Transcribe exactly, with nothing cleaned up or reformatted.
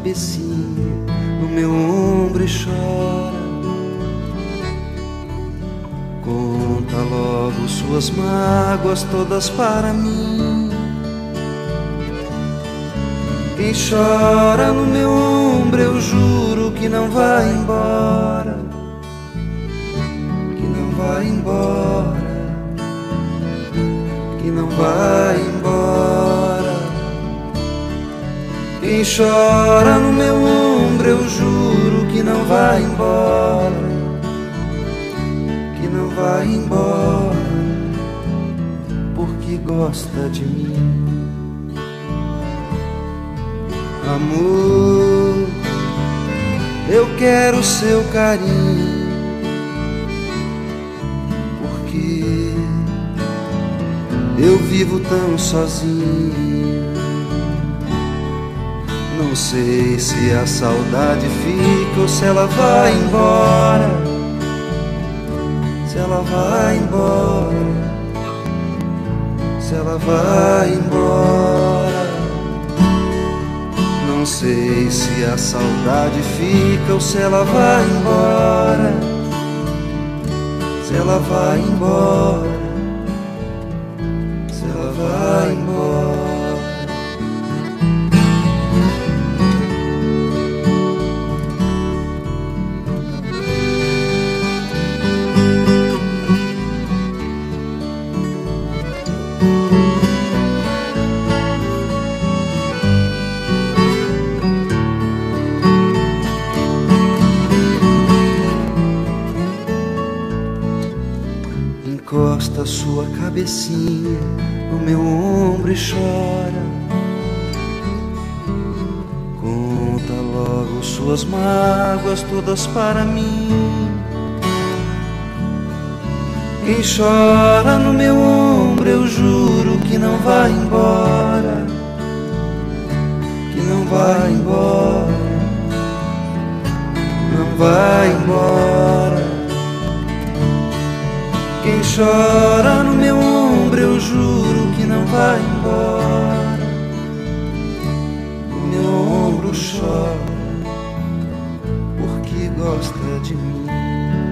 cabecinha no meu ombro e chora. Conta logo suas mágoas todas para mim. Quem chora no meu ombro, eu juro que não vai embora, que não vai embora, que não vai embora. Quem chora no meu ombro, eu juro que não vai embora, que não vai embora, porque gosta de mim. Amor, eu quero seu carinho, porque eu vivo tão sozinho. Não sei se a saudade fica ou se ela vai embora, se ela vai embora, se ela vai embora. Não sei se a saudade fica ou se ela vai embora, se ela vai embora, se ela vai embora. Encosta sua cabecinha no meu ombro e chora. Conta logo suas mágoas todas para mim. Quem chora no meu ombro, eu juro que não vai embora, que não vai embora, não vai embora. Quem chora no meu ombro, eu juro que não vai embora. O meu ombro chora porque gosta de mim.